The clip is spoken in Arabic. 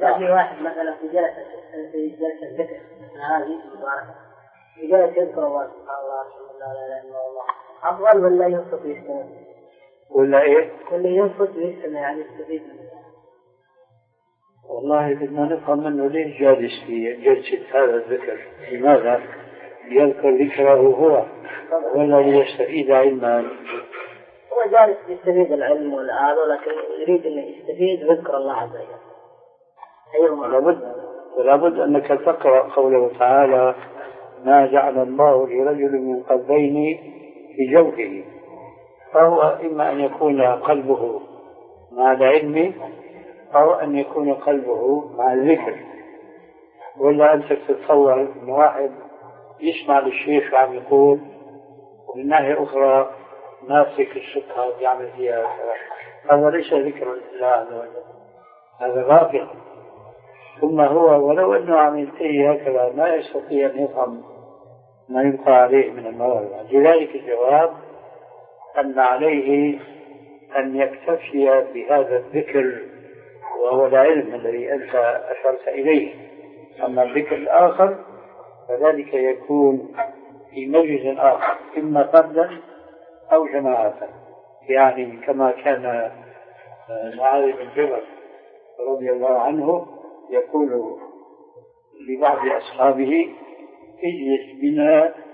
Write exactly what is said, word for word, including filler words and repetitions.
إذا في واحد مثلا في جلسة في جلسة الذكر هذه مباركة في جلسة يذكر الله سبحانه الله لا إله إلا الله أفضل ولا ينصت ويستمع؟ ولا إيه؟ ولا ينصت ويستمع يعني يستفيد منه. والله بدنا نفهم منه ليش جالس في جلسة هذا الذكر؟ لماذا يذكر ذكره هو ولا ليستفيد علما؟ هو جالس يستفيد العلم والآذى لكن يريد أن يستفيد ذكر الله عز وجل. أيوة لابد لابد أنك تقرأ قوله تعالى ما جعل الله لرجل من قلبين في جوفه، فهو إما أن يكون قلبه مع العلم أو أن يكون قلبه مع الذكر. ولا أنت تتصور أن واحد يسمع للشيخ عم يقول ومن ناحية أخرى ماسك السكر يعمل فيها، هذا ليس ذكر لله عز وجل، هذا غافل. ثم هو ولو أنه عم يلتهي هكذا ما يستطيع أن يفهم ما يبقى عليه من المواضع. لذلك الجواب أن عليه أن يكتفي بهذا الذكر وهو العلم الذي أنت أشرت إليه. أما الذكر الآخر فذلك يكون في مجلس آخر إما فردا أو جماعة، يعني كما كان معاذ بن جبل رضي الله عنه يقول لبعض أصحابه اجلس بنا